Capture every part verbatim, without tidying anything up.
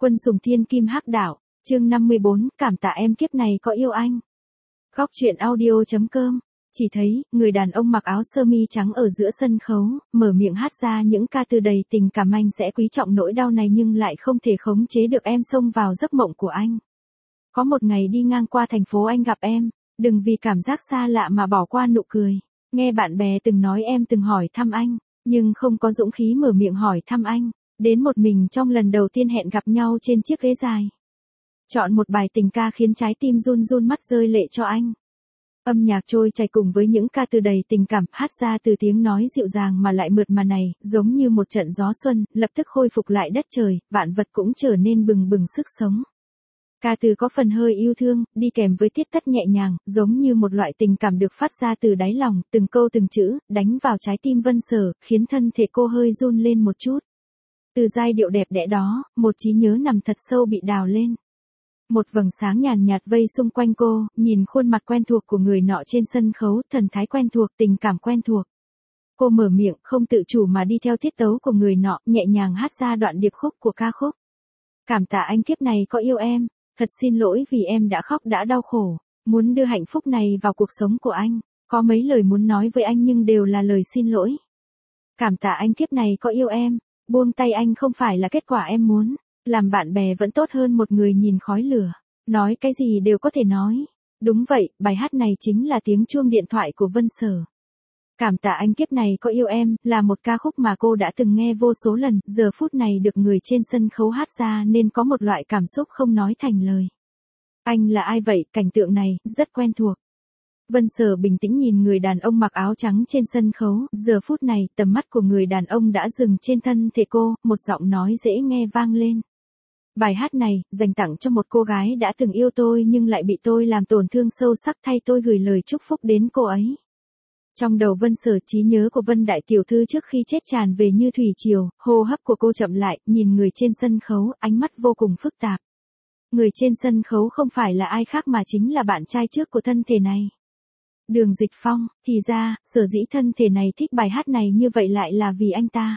Quân sùng thiên kim hắc đạo, chương năm mươi bốn, cảm tạ em kiếp này có yêu anh. Góc truyện audio chấm com. Chỉ thấy, người đàn ông mặc áo sơ mi trắng ở giữa sân khấu, mở miệng hát ra những ca từ đầy tình cảm. Anh sẽ quý trọng nỗi đau này nhưng lại không thể khống chế được em xông vào giấc mộng của anh. Có một ngày đi ngang qua thành phố anh gặp em, đừng vì cảm giác xa lạ mà bỏ qua nụ cười. Nghe bạn bè từng nói em từng hỏi thăm anh, nhưng không có dũng khí mở miệng hỏi thăm anh. Đến một mình trong lần đầu tiên hẹn gặp nhau trên chiếc ghế dài. Chọn một bài tình ca khiến trái tim run run mắt rơi lệ cho anh. Âm nhạc trôi chảy cùng với những ca từ đầy tình cảm, hát ra từ tiếng nói dịu dàng mà lại mượt mà này, giống như một trận gió xuân, lập tức khôi phục lại đất trời, vạn vật cũng trở nên bừng bừng sức sống. Ca từ có phần hơi yêu thương, đi kèm với tiết tất nhẹ nhàng, giống như một loại tình cảm được phát ra từ đáy lòng, từng câu từng chữ, đánh vào trái tim Vân Sở, khiến thân thể cô hơi run lên một chút. Từ giai điệu đẹp đẽ đó, một trí nhớ nằm thật sâu bị đào lên. Một vầng sáng nhàn nhạt vây xung quanh cô, nhìn khuôn mặt quen thuộc của người nọ trên sân khấu, thần thái quen thuộc, tình cảm quen thuộc. Cô mở miệng, không tự chủ mà đi theo tiết tấu của người nọ, nhẹ nhàng hát ra đoạn điệp khúc của ca khúc. Cảm tạ anh kiếp này có yêu em, thật xin lỗi vì em đã khóc đã đau khổ, muốn đưa hạnh phúc này vào cuộc sống của anh, có mấy lời muốn nói với anh nhưng đều là lời xin lỗi. Cảm tạ anh kiếp này có yêu em, buông tay anh không phải là kết quả em muốn. Làm bạn bè vẫn tốt hơn một người nhìn khói lửa. Nói cái gì đều có thể nói. Đúng vậy, bài hát này chính là tiếng chuông điện thoại của Vân Sở. Cảm tạ anh kiếp này có yêu em, là một ca khúc mà cô đã từng nghe vô số lần, giờ phút này được người trên sân khấu hát ra nên có một loại cảm xúc không nói thành lời. Anh là ai vậy, cảnh tượng này, rất quen thuộc. Vân Sở bình tĩnh nhìn người đàn ông mặc áo trắng trên sân khấu, giờ phút này, tầm mắt của người đàn ông đã dừng trên thân thể cô, một giọng nói dễ nghe vang lên. Bài hát này, dành tặng cho một cô gái đã từng yêu tôi nhưng lại bị tôi làm tổn thương sâu sắc, thay tôi gửi lời chúc phúc đến cô ấy. Trong đầu Vân Sở, trí nhớ của Vân đại tiểu thư trước khi chết tràn về như thủy triều, hô hấp của cô chậm lại, nhìn người trên sân khấu, ánh mắt vô cùng phức tạp. Người trên sân khấu không phải là ai khác mà chính là bạn trai trước của thân thể này. Đường Dịch Phong, thì ra, sở dĩ thân thể này thích bài hát này như vậy lại là vì anh ta.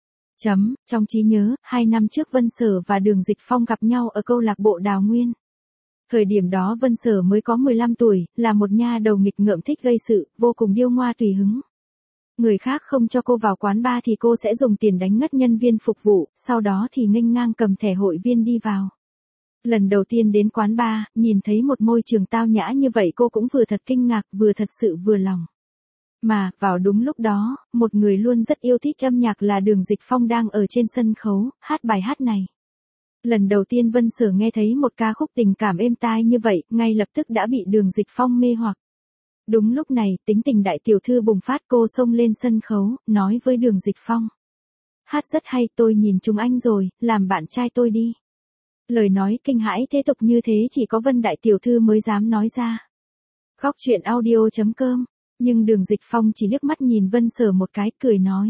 Chấm, trong trí nhớ, hai năm trước Vân Sở và Đường Dịch Phong gặp nhau ở câu lạc bộ Đào Nguyên. Thời điểm đó Vân Sở mới có mười lăm tuổi, là một nha đầu nghịch ngợm thích gây sự, vô cùng điêu ngoa tùy hứng. Người khác không cho cô vào quán bar thì cô sẽ dùng tiền đánh ngất nhân viên phục vụ, sau đó thì nghênh ngang cầm thẻ hội viên đi vào. Lần đầu tiên đến quán bar, nhìn thấy một môi trường tao nhã như vậy cô cũng vừa thật kinh ngạc vừa thật sự vừa lòng. Mà, vào đúng lúc đó, một người luôn rất yêu thích âm nhạc là Đường Dịch Phong đang ở trên sân khấu, hát bài hát này. Lần đầu tiên Vân Sở nghe thấy một ca khúc tình cảm êm tai như vậy, ngay lập tức đã bị Đường Dịch Phong mê hoặc. Đúng lúc này, tính tình đại tiểu thư bùng phát, cô xông lên sân khấu, nói với Đường Dịch Phong. Hát rất hay, tôi nhìn chúng anh rồi, làm bạn trai tôi đi. Lời nói kinh hãi thế tục như thế chỉ có Vân đại tiểu thư mới dám nói ra. Góc truyện audio chấm com. Nhưng Đường Dịch Phong chỉ liếc mắt nhìn Vân Sở một cái, cười nói.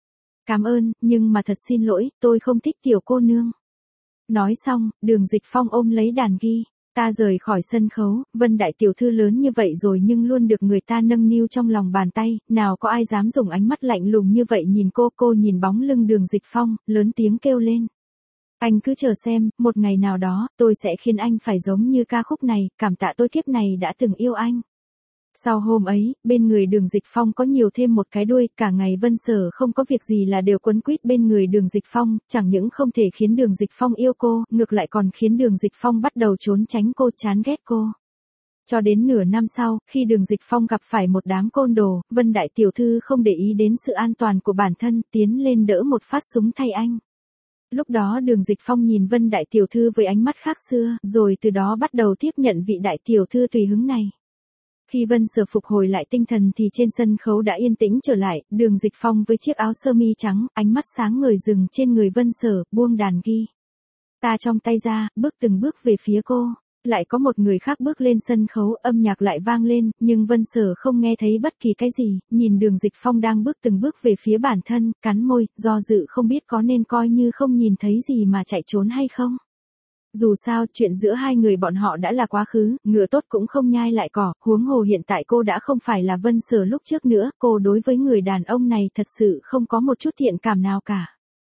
Cảm ơn, nhưng mà thật xin lỗi, tôi không thích tiểu cô nương. Nói xong, Đường Dịch Phong ôm lấy đàn ghi. Ta rời khỏi sân khấu, Vân đại tiểu thư lớn như vậy rồi nhưng luôn được người ta nâng niu trong lòng bàn tay, nào có ai dám dùng ánh mắt lạnh lùng như vậy nhìn cô. Cô nhìn bóng lưng Đường Dịch Phong, lớn tiếng kêu lên. Anh cứ chờ xem, một ngày nào đó, tôi sẽ khiến anh phải giống như ca khúc này, cảm tạ tôi kiếp này đã từng yêu anh. Sau hôm ấy, bên người Đường Dịch Phong có nhiều thêm một cái đuôi, cả ngày Vân Sở không có việc gì là đều quấn quýt bên người Đường Dịch Phong, chẳng những không thể khiến Đường Dịch Phong yêu cô, ngược lại còn khiến Đường Dịch Phong bắt đầu trốn tránh cô, chán ghét cô. Cho đến nửa năm sau, khi Đường Dịch Phong gặp phải một đám côn đồ, Vân đại tiểu thư không để ý đến sự an toàn của bản thân, tiến lên đỡ một phát súng thay anh. Lúc đó Đường Dịch Phong nhìn Vân đại tiểu thư với ánh mắt khác xưa, rồi từ đó bắt đầu tiếp nhận vị đại tiểu thư tùy hứng này. Khi Vân Sở phục hồi lại tinh thần thì trên sân khấu đã yên tĩnh trở lại, Đường Dịch Phong với chiếc áo sơ mi trắng, ánh mắt sáng ngời dừng trên người Vân Sở, buông đàn ghi. Ta trong tay ra, bước từng bước về phía cô. Lại có một người khác bước lên sân khấu, âm nhạc lại vang lên, nhưng Vân Sở không nghe thấy bất kỳ cái gì, nhìn Đường Dịch Phong đang bước từng bước về phía bản thân, cắn môi, do dự không biết có nên coi như không nhìn thấy gì mà chạy trốn hay không. Dù sao, chuyện giữa hai người bọn họ đã là quá khứ, ngựa tốt cũng không nhai lại cỏ, huống hồ hiện tại cô đã không phải là Vân Sở lúc trước nữa, cô đối với người đàn ông này thật sự không có một chút thiện cảm nào cả.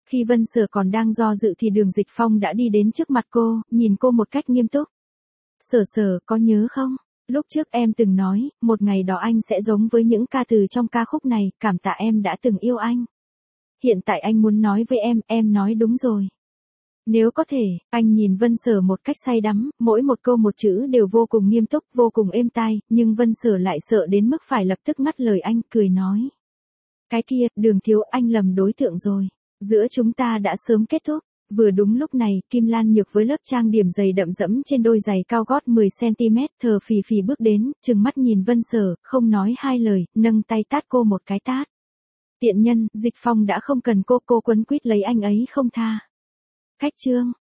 Khi Vân Sở còn đang do dự thì Đường Dịch Phong đã đi đến trước mặt cô, nhìn cô một cách nghiêm túc. Sở Sở, có nhớ không? Lúc trước em từng nói, một ngày đó anh sẽ giống với những ca từ trong ca khúc này, cảm tạ em đã từng yêu anh. Hiện tại anh muốn nói với em, em nói đúng rồi. Nếu có thể, anh nhìn Vân Sở một cách say đắm, mỗi một câu một chữ đều vô cùng nghiêm túc, vô cùng êm tai, nhưng Vân Sở lại sợ đến mức phải lập tức ngắt lời anh, cười nói. Cái kia, Đường thiếu, anh lầm đối tượng rồi. Giữa chúng ta đã sớm kết thúc. Vừa đúng lúc này, Kim Lan Nhược với lớp trang điểm dày đậm dẫm trên đôi giày cao gót mười xăng-ti-mét, thờ phì phì bước đến, trừng mắt nhìn Vân Sở, không nói hai lời, nâng tay tát cô một cái tát. Tiện nhân, Dịch Phong đã không cần cô, cô quấn quýt lấy anh ấy không tha. Khách trương.